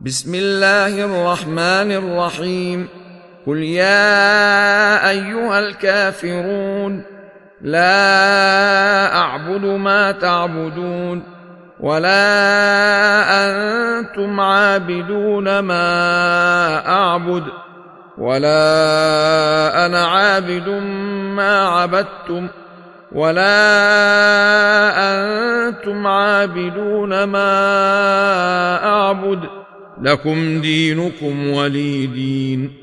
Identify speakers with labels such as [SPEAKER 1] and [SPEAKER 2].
[SPEAKER 1] بسم الله الرحمن الرحيم. قل يا أيها الكافرون لا أعبد ما تعبدون ولا أنتم عابدون ما أعبد ولا أنا عابد ما عبدتم ولا أنتم عابدون ما أعبد لكم دينكم ولي دين.